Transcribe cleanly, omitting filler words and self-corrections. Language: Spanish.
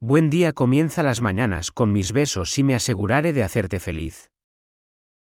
Buen día, comienza las mañanas con mis besos y me aseguraré de hacerte feliz.